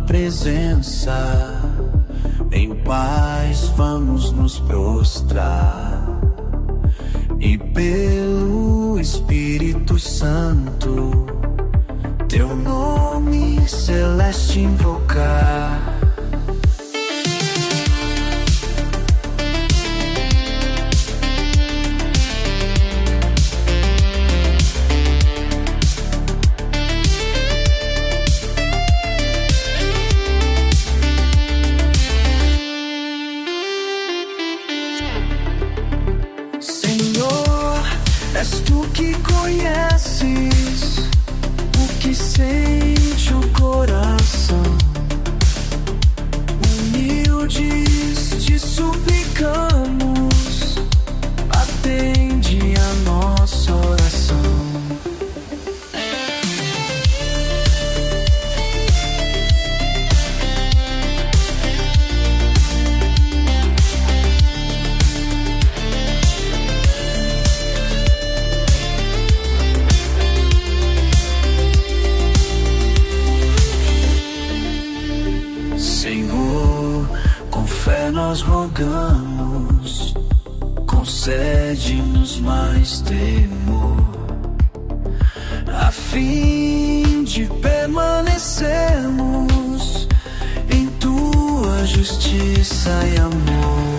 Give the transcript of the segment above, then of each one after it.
presença, em paz vamos nos prostrar e pelo Espírito Santo teu nome celeste invocar. És tu que conheces o que sente o coração. Humildes te suplicamos, atende a nossa oração. Senhor, com fé nós rogamos, concede-nos mais temor, a fim de permanecermos em tua justiça e amor.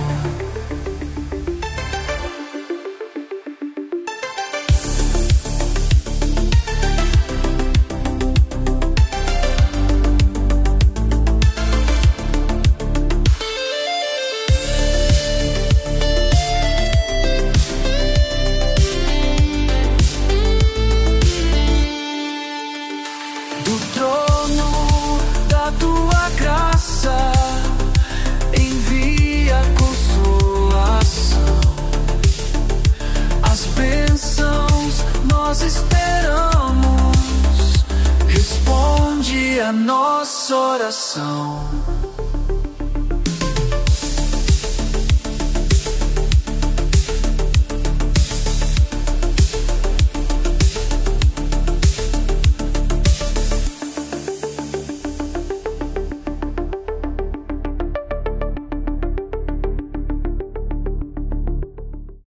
Do trono da tua graça envia consolação. As bênçãos nós esperamos, responde a nossa oração.